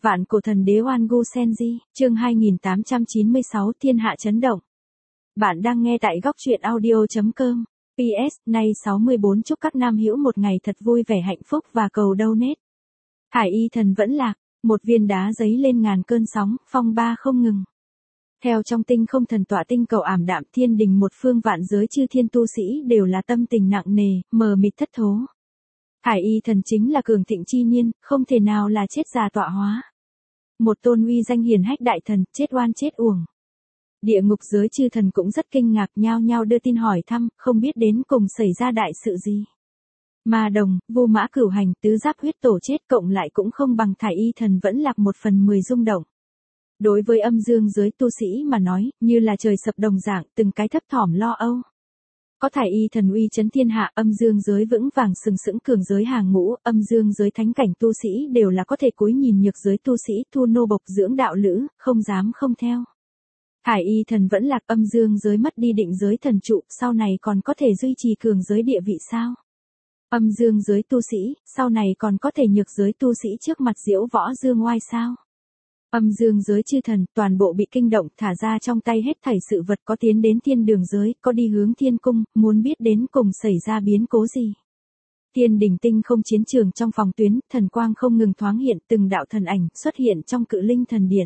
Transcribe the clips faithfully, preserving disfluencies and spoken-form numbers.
Vạn cổ thần đế Oan Gu Senji, chương hai nghìn tám trăm chín mươi sáu Thiên hạ chấn động. Bạn đang nghe tại góc truyện audio.com. pê ét, nay sáu mươi bốn chúc các nam hữu một ngày thật vui vẻ hạnh phúc và cầu donate. Thải y thần vẫn lạc, một viên đá giấy lên ngàn cơn sóng, phong ba không ngừng. Theo trong tinh không thần tọa tinh cầu ảm đạm thiên đình một phương vạn giới chư thiên tu sĩ đều là tâm tình nặng nề, mờ mịt thất thố. Thải y thần chính là cường thịnh chi niên, không thể nào là chết già tọa hóa. Một tôn uy danh hiền hách đại thần, chết oan chết uổng. Địa ngục giới chư thần cũng rất kinh ngạc nhao nhao đưa tin hỏi thăm, không biết đến cùng xảy ra đại sự gì. Ma đồng, vô mã cửu hành, tứ giáp huyết tổ chết cộng lại cũng không bằng thải y thần vẫn lạc một phần mười rung động. Đối với âm dương giới tu sĩ mà nói, như là trời sập đồng dạng, từng cái thấp thỏm lo âu. Có thải y thần uy chấn thiên hạ, âm dương giới vững vàng sừng sững cường giới hàng ngũ, âm dương giới thánh cảnh tu sĩ đều là có thể cúi nhìn nhược giới tu sĩ thu nô bộc dưỡng đạo lữ, không dám không theo. Thải y thần vẫn lạc, âm dương giới mất đi định giới thần trụ, sau này còn có thể duy trì cường giới địa vị sao? Âm dương giới tu sĩ, sau này còn có thể nhược giới tu sĩ trước mặt diễu võ dương oai sao? Âm dương giới chư thần, toàn bộ bị kinh động, thả ra trong tay hết thảy sự vật có tiến đến thiên đường giới, có đi hướng thiên cung, muốn biết đến cùng xảy ra biến cố gì. Thiên đỉnh tinh không chiến trường trong phòng tuyến, thần quang không ngừng thoáng hiện, từng đạo thần ảnh xuất hiện trong cự linh thần điện.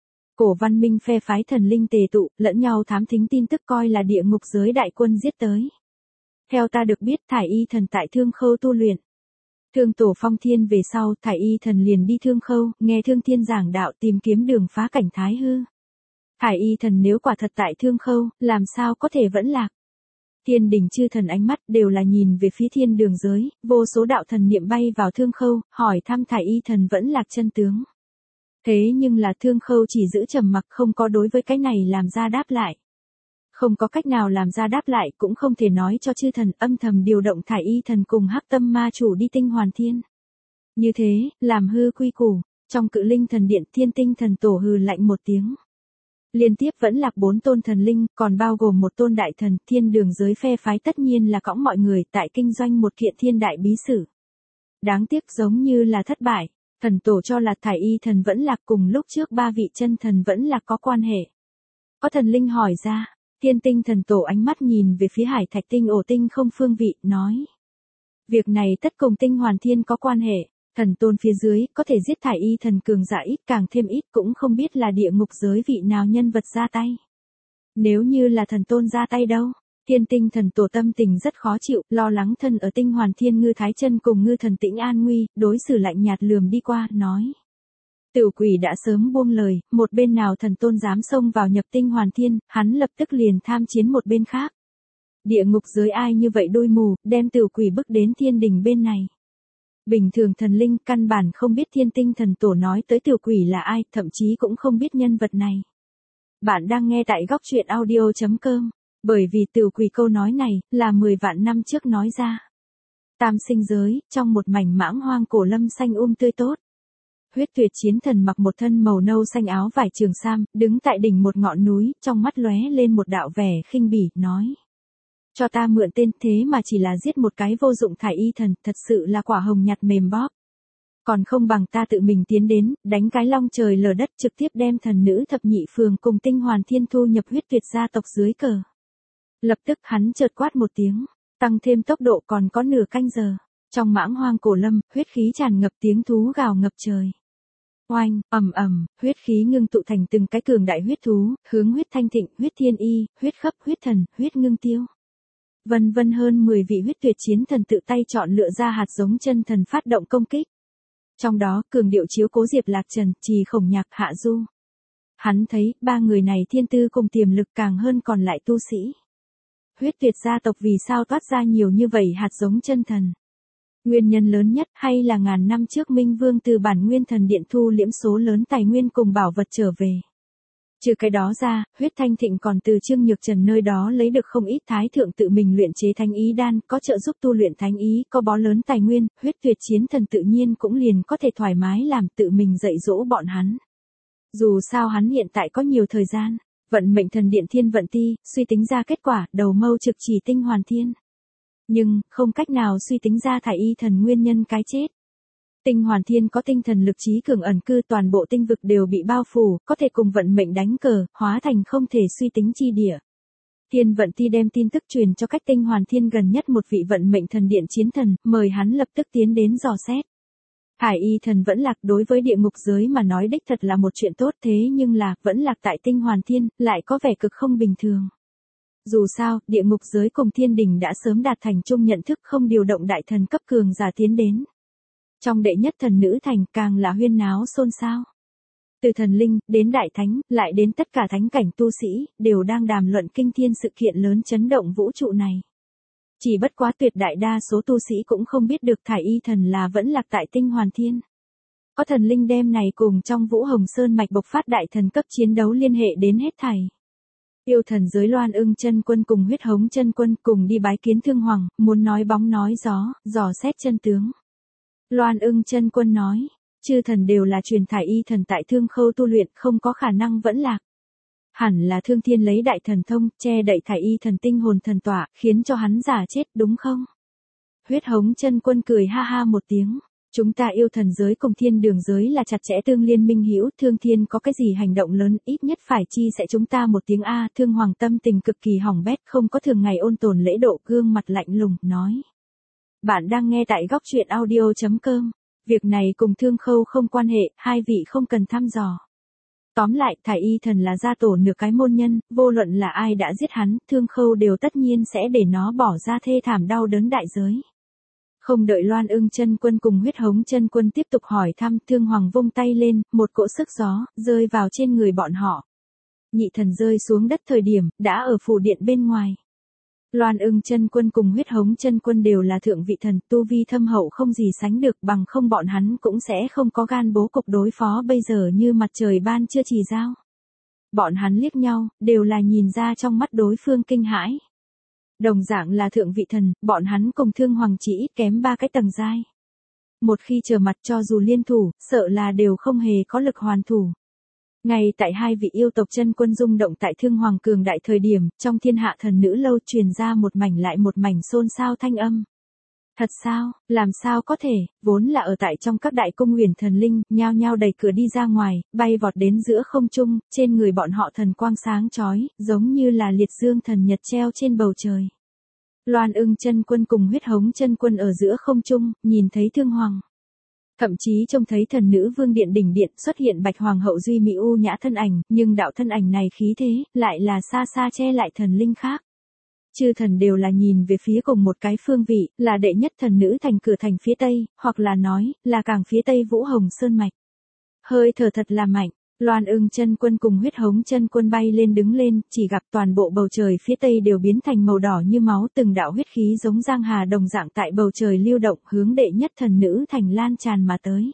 Cổ văn minh phe phái thần linh tề tụ, lẫn nhau thám thính tin tức coi là địa ngục giới đại quân giết tới. Theo ta được biết, thải y thần tại Thương Khâu tu luyện. Thương tổ phong thiên về sau, thải y thần liền đi Thương Khâu, nghe Thương Thiên giảng đạo tìm kiếm đường phá cảnh thái hư. Thải y thần nếu quả thật tại Thương Khâu, làm sao có thể vẫn lạc. Thiên đình chư thần ánh mắt đều là nhìn về phía thiên đường giới, vô số đạo thần niệm bay vào Thương Khâu, hỏi thăm thải y thần vẫn lạc chân tướng. Thế nhưng là Thương Khâu chỉ giữ trầm mặc, không có đối với cái này làm ra đáp lại. Không có cách nào làm ra đáp lại, cũng không thể nói cho chư thần âm thầm điều động thải y thần cùng hắc tâm ma chủ đi tinh hoàn thiên. Như thế, làm hư quy củ, trong cự linh thần điện thiên tinh thần tổ hừ lạnh một tiếng. Liên tiếp vẫn lạc bốn tôn thần linh, còn bao gồm một tôn đại thần, thiên đường giới phe phái tất nhiên là cõng mọi người tại kinh doanh một kiện thiên đại bí sử. Đáng tiếc giống như là thất bại, thần tổ cho là thải y thần vẫn lạc cùng lúc trước ba vị chân thần vẫn lạc có quan hệ. Có thần linh hỏi ra. Thiên tinh thần tổ ánh mắt nhìn về phía hải thạch tinh ổ tinh không phương vị, nói. Việc này tất cùng tinh hoàn thiên có quan hệ, thần tôn phía dưới, có thể giết thải y thần cường giả ít càng thêm ít cũng không biết là địa ngục giới vị nào nhân vật ra tay. Nếu như là thần tôn ra tay đâu, thiên tinh thần tổ tâm tình rất khó chịu, lo lắng thân ở tinh hoàn thiên ngư thái chân cùng ngư thần tĩnh an nguy, đối xử lạnh nhạt lườm đi qua, nói. Tiểu quỷ đã sớm buông lời, một bên nào thần tôn dám xông vào nhập tinh hoàn thiên, hắn lập tức liền tham chiến một bên khác. Địa ngục giới ai như vậy đôi mù, đem tiểu quỷ bước đến thiên đình bên này. Bình thường thần linh căn bản không biết thiên tinh thần tổ nói tới tiểu quỷ là ai, thậm chí cũng không biết nhân vật này. Bạn đang nghe tại góc truyện audio.com, bởi vì tiểu quỷ câu nói này, là mười vạn năm trước nói ra. Tam sinh giới, trong một mảnh mãng hoang cổ lâm xanh um tươi tốt. Huyết tuyệt chiến thần mặc một thân màu nâu xanh áo vải trường sam, đứng tại đỉnh một ngọn núi, trong mắt lóe lên một đạo vẻ khinh bỉ, nói. Cho ta mượn tên thế mà chỉ là giết một cái vô dụng thải y thần, thật sự là quả hồng nhặt mềm bóp. Còn không bằng ta tự mình tiến đến, đánh cái long trời lở đất trực tiếp đem thần nữ thập nhị phường cùng tinh hoàn thiên thu nhập huyết tuyệt gia tộc dưới cờ. Lập tức hắn chợt quát một tiếng, tăng thêm tốc độ còn có nửa canh giờ. Trong mãng hoang cổ lâm, huyết khí tràn ngập tiếng thú gào ngập trời. Oanh, ầm ầm, huyết khí ngưng tụ thành từng cái cường đại huyết thú, hướng huyết thanh thịnh, huyết thiên y, huyết khấp, huyết thần, huyết ngưng tiêu. Vân vân hơn mười vị huyết tuyệt chiến thần tự tay chọn lựa ra hạt giống chân thần phát động công kích. Trong đó, cường điệu chiếu cố Diệp Lạc Trần, Trì Khổng Nhạc, Hạ Du. Hắn thấy, ba người này thiên tư cùng tiềm lực càng hơn còn lại tu sĩ. Huyết tuyệt gia tộc vì sao toát ra nhiều như vậy hạt giống chân thần? Nguyên nhân lớn nhất hay là ngàn năm trước Minh Vương từ bản nguyên thần điện thu liễm số lớn tài nguyên cùng bảo vật trở về. Trừ cái đó ra, huyết thanh thịnh còn từ Trương Nhược Trần nơi đó lấy được không ít thái thượng tự mình luyện chế thánh ý đan, có trợ giúp tu luyện thánh ý, có bó lớn tài nguyên, huyết tuyệt chiến thần tự nhiên cũng liền có thể thoải mái làm tự mình dạy dỗ bọn hắn. Dù sao hắn hiện tại có nhiều thời gian, vận mệnh thần điện thiên vận ti, suy tính ra kết quả, đầu mâu trực chỉ tinh hoàn thiên. Nhưng, không cách nào suy tính ra thải y thần nguyên nhân cái chết. Tinh Hoàn Thiên có tinh thần lực trí cường ẩn cư, toàn bộ tinh vực đều bị bao phủ, có thể cùng vận mệnh đánh cờ, hóa thành không thể suy tính chi địa. Thiên Vận Ti đem tin tức truyền cho cách Tinh Hoàn Thiên gần nhất một vị vận mệnh thần điện chiến thần, mời hắn lập tức tiến đến dò xét. Thải Y thần vẫn lạc đối với địa ngục giới mà nói đích thật là một chuyện tốt, thế nhưng là, vẫn lạc tại Tinh Hoàn Thiên, lại có vẻ cực không bình thường. Dù sao, địa ngục giới cùng thiên đình đã sớm đạt thành chung nhận thức không điều động đại thần cấp cường giả tiến đến. Trong đệ nhất thần nữ thành càng là huyên náo xôn xao. Từ thần linh, đến đại thánh, lại đến tất cả thánh cảnh tu sĩ, đều đang đàm luận kinh thiên sự kiện lớn chấn động vũ trụ này. Chỉ bất quá tuyệt đại đa số tu sĩ cũng không biết được Thải Y thần là vẫn lạc tại Tinh Hoàn Thiên. Có thần linh đem này cùng trong Vũ Hồng Sơn mạch bộc phát đại thần cấp chiến đấu liên hệ đến hết thảy. Yêu thần giới Loan Ưng chân quân cùng Huyết Hống chân quân cùng đi bái kiến Thương Hoàng, muốn nói bóng nói gió, dò xét chân tướng. Loan Ưng chân quân nói, chư thần đều là truyền Thải Y thần tại Thương Khâu tu luyện, không có khả năng vẫn lạc. Hẳn là Thương Thiên lấy đại thần thông, che đậy Thải Y thần tinh hồn thần tỏa, khiến cho hắn giả chết, đúng không? Huyết Hống chân quân cười ha ha một tiếng. Chúng ta yêu thần giới cùng thiên đường giới là chặt chẽ tương liên minh hữu, Thương Thiên có cái gì hành động lớn, ít nhất phải chi sẽ chúng ta một tiếng A. Thương Hoàng tâm tình cực kỳ hỏng bét, không có thường ngày ôn tồn lễ độ, gương mặt lạnh lùng, nói. Bạn đang nghe tại góc truyện audio chấm com. Việc này cùng Thương Khâu không quan hệ, hai vị không cần thăm dò. Tóm lại, Thải Y thần là gia tổ nửa cái môn nhân, vô luận là ai đã giết hắn, Thương Khâu đều tất nhiên sẽ để nó bỏ ra thê thảm đau đớn đại giới. Không đợi Loan Ưng chân quân cùng Huyết Hống chân quân tiếp tục hỏi thăm, Thương Hoàng vung tay lên, một cỗ sức gió, rơi vào trên người bọn họ. Nhị thần rơi xuống đất thời điểm, đã ở phủ điện bên ngoài. Loan Ưng chân quân cùng Huyết Hống chân quân đều là thượng vị thần, tu vi thâm hậu không gì sánh được, bằng không bọn hắn cũng sẽ không có gan bố cục đối phó bây giờ như mặt trời ban chưa chỉ giao. Bọn hắn liếc nhau, đều là nhìn ra trong mắt đối phương kinh hãi. Đồng dạng là thượng vị thần, bọn hắn cùng Thương Hoàng chỉ ít kém ba cái tầng giai. Một khi trở mặt cho dù liên thủ, sợ là đều không hề có lực hoàn thủ. Ngay tại hai vị yêu tộc chân quân rung động tại Thương Hoàng cường đại thời điểm, trong thiên hạ thần nữ lâu truyền ra một mảnh lại một mảnh xôn xao thanh âm. Thật sao, làm sao có thể, vốn là ở tại trong các đại cung huyền thần linh, nhao nhao đẩy cửa đi ra ngoài, bay vọt đến giữa không trung, trên người bọn họ thần quang sáng chói, giống như là liệt dương thần nhật treo trên bầu trời. Loan Ưng chân quân cùng Huyết Hống chân quân ở giữa không trung, nhìn thấy Thương Hoàng. Thậm chí trông thấy thần nữ vương điện đỉnh điện xuất hiện Bạch Hoàng hậu duy mỹ u nhã thân ảnh, nhưng đạo thân ảnh này khí thế, lại là xa xa che lại thần linh khác. Chư thần đều là nhìn về phía cùng một cái phương vị, là đệ nhất thần nữ thành cửa thành phía tây, hoặc là nói, là càng phía tây Vũ Hồng Sơn mạch. Hơi thở thật là mạnh, Loan Ưng chân quân cùng Huyết Hống chân quân bay lên đứng lên, chỉ gặp toàn bộ bầu trời phía tây đều biến thành màu đỏ như máu, từng đạo huyết khí giống giang hà đồng dạng tại bầu trời lưu động, hướng đệ nhất thần nữ thành lan tràn mà tới.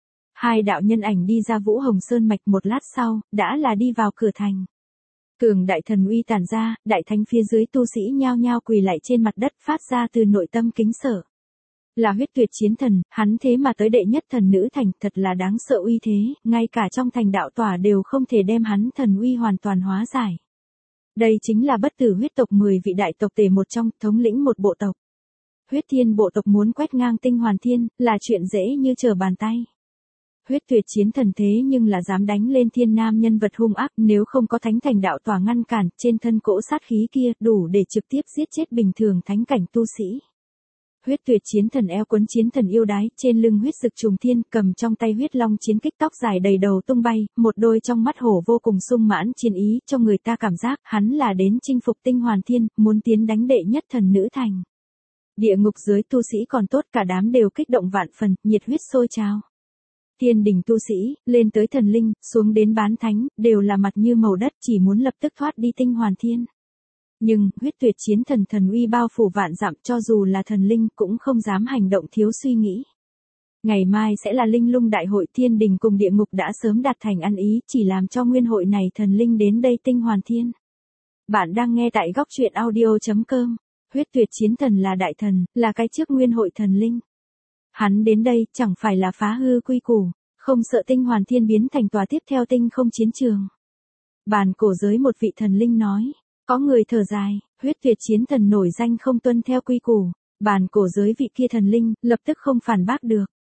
Hai đạo nhân ảnh đi ra Vũ Hồng Sơn mạch một lát sau, đã là đi vào cửa thành. Cường đại thần uy tản ra, đại thánh phía dưới tu sĩ nhao nhao quỳ lại trên mặt đất, phát ra từ nội tâm kính sợ. Là huyết tuyệt chiến thần, hắn thế mà tới đệ nhất thần nữ thành, thật là đáng sợ uy thế, ngay cả trong thành đạo tỏa đều không thể đem hắn thần uy hoàn toàn hóa giải. Đây chính là bất tử huyết tộc mười vị đại tộc tề một trong, thống lĩnh một bộ tộc. Huyết thiên bộ tộc muốn quét ngang Tinh Hoàn Thiên, là chuyện dễ như trở bàn tay. Huyết tuyệt chiến thần thế nhưng là dám đánh lên thiên nam nhân vật hung ác, nếu không có thánh thành đạo tỏa ngăn cản, trên thân cỗ sát khí kia, đủ để trực tiếp giết chết bình thường thánh cảnh tu sĩ. Huyết tuyệt chiến thần eo quấn chiến thần yêu đái, trên lưng huyết dực trùng thiên, cầm trong tay huyết long chiến kích, tóc dài đầy đầu tung bay, một đôi trong mắt hổ vô cùng sung mãn chiến ý, cho người ta cảm giác hắn là đến chinh phục Tinh Hoàn Thiên, muốn tiến đánh đệ nhất thần nữ thành. Địa ngục giới tu sĩ còn tốt, cả đám đều kích động vạn phần, nhiệt huyết sôi trào. Thiên đình tu sĩ, lên tới thần linh, xuống đến bán thánh, đều là mặt như màu đất, chỉ muốn lập tức thoát đi Tinh Hoàn Thiên. Nhưng, huyết tuyệt chiến thần thần uy bao phủ vạn dặm, cho dù là thần linh cũng không dám hành động thiếu suy nghĩ. Ngày mai sẽ là linh lung đại hội, thiên đình cùng địa ngục đã sớm đạt thành ăn ý, chỉ làm cho nguyên hội này thần linh đến đây Tinh Hoàn Thiên. Bạn đang nghe tại góc truyện audio chấm com. Huyết tuyệt chiến thần là đại thần, là cái trước nguyên hội thần linh. Hắn đến đây chẳng phải là phá hư quy củ, không sợ Tinh Hoàn Thiên biến thành tòa tiếp theo tinh không chiến trường. Bàn cổ giới một vị thần linh nói. Có người thở dài, huyết tuyệt chiến thần nổi danh không tuân theo quy củ, bàn cổ giới vị kia thần linh, lập tức không phản bác được.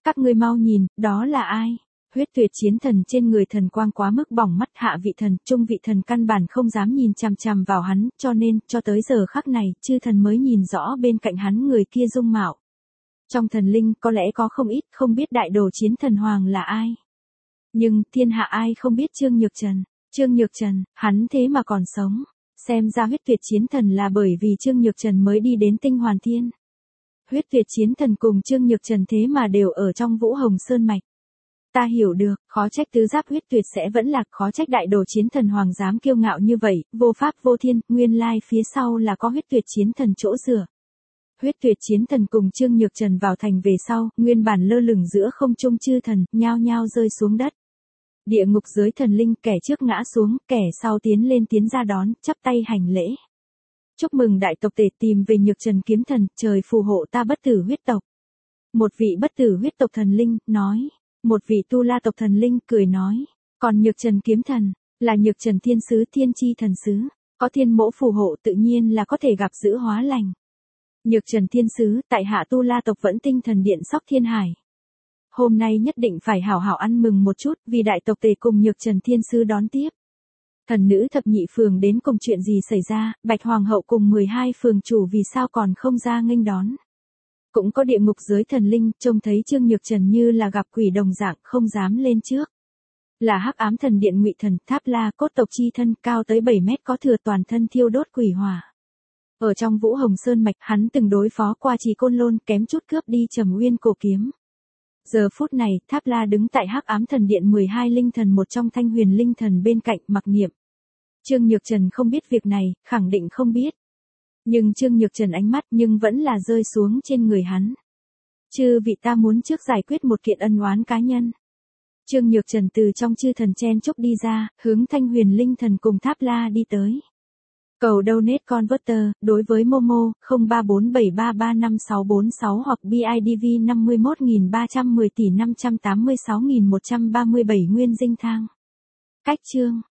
Các ngươi mau nhìn, đó là ai? Huyết tuyệt chiến thần trên người thần quang quá mức bỏng mắt, hạ vị thần, trung vị thần căn bản không dám nhìn chằm chằm vào hắn, cho nên, cho tới giờ khắc này, chư thần mới nhìn rõ bên cạnh hắn người kia dung mạo. Trong thần linh có lẽ có không ít không biết đại đồ chiến thần hoàng là ai. Nhưng thiên hạ ai không biết Trương Nhược Trần. Trương Nhược Trần, hắn thế mà còn sống. Xem ra huyết tuyệt chiến thần là bởi vì Trương Nhược Trần mới đi đến tinh hoàn thiên. Huyết tuyệt chiến thần cùng Trương Nhược Trần thế mà đều ở trong Vũ Hồng Sơn Mạch. Ta hiểu được, khó trách tứ giáp huyết tuyệt sẽ vẫn lạc, khó trách đại đồ chiến thần hoàng dám kiêu ngạo như vậy, vô pháp vô thiên, nguyên lai phía sau là có huyết tuyệt chiến thần chỗ dựa. Huyết tuyệt chiến thần cùng Trương Nhược Trần vào thành về sau, nguyên bản lơ lửng giữa không trung chư thần, nhao nhao rơi xuống đất. Địa ngục giới thần linh, kẻ trước ngã xuống, kẻ sau tiến lên tiến ra đón, chắp tay hành lễ. Chúc mừng đại tộc tể tìm về Nhược Trần kiếm thần, trời phù hộ ta bất tử huyết tộc. Một vị bất tử huyết tộc thần linh, nói. Một vị tu la tộc thần linh, cười nói. Còn Nhược Trần kiếm thần, là Nhược Trần thiên sứ thiên chi thần sứ. Có thiên mẫu phù hộ tự nhiên là có thể gặp giữ hóa lành. Nhược Trần thiên sứ, tại hạ tu la tộc vẫn tinh thần điện Sóc Thiên Hải. Hôm nay nhất định phải hảo hảo ăn mừng một chút, vì đại tộc tề cùng Nhược Trần thiên sứ đón tiếp. Thần nữ thập nhị phường đến cùng chuyện gì xảy ra, Bạch Hoàng hậu cùng mười hai phường chủ vì sao còn không ra nghênh đón. Cũng có địa ngục giới thần linh, trông thấy Trương Nhược Trần như là gặp quỷ đồng dạng, không dám lên trước. Là hắc ám thần điện Ngụy thần, Tháp La cốt tộc chi thân, cao tới bảy mét, có thừa toàn thân thiêu đốt quỷ hỏa. Ở trong Vũ Hồng Sơn Mạch, hắn từng đối phó qua Trì Côn Lôn, kém chút cướp đi Trầm Uyên cổ kiếm. Giờ phút này, Tháp La đứng tại hắc ám thần điện mười hai linh thần một trong Thanh Huyền linh thần bên cạnh, mặc niệm. Trương Nhược Trần không biết việc này, khẳng định không biết. Nhưng Trương Nhược Trần ánh mắt nhưng vẫn là rơi xuống trên người hắn. Chư vị, ta muốn trước giải quyết một kiện ân oán cá nhân. Trương Nhược Trần từ trong chư thần chen chúc đi ra, hướng Thanh Huyền linh thần cùng Tháp La đi tới. Cầu donate converter, đối với Momo, không ba bốn bảy ba ba năm sáu bốn sáu hoặc bê i đê vê năm mươi mốt nghìn ba trăm mười tỷ năm trăm tám mươi sáu nghìn một trăm ba mươi bảy nguyên dinh thang. Cách chương.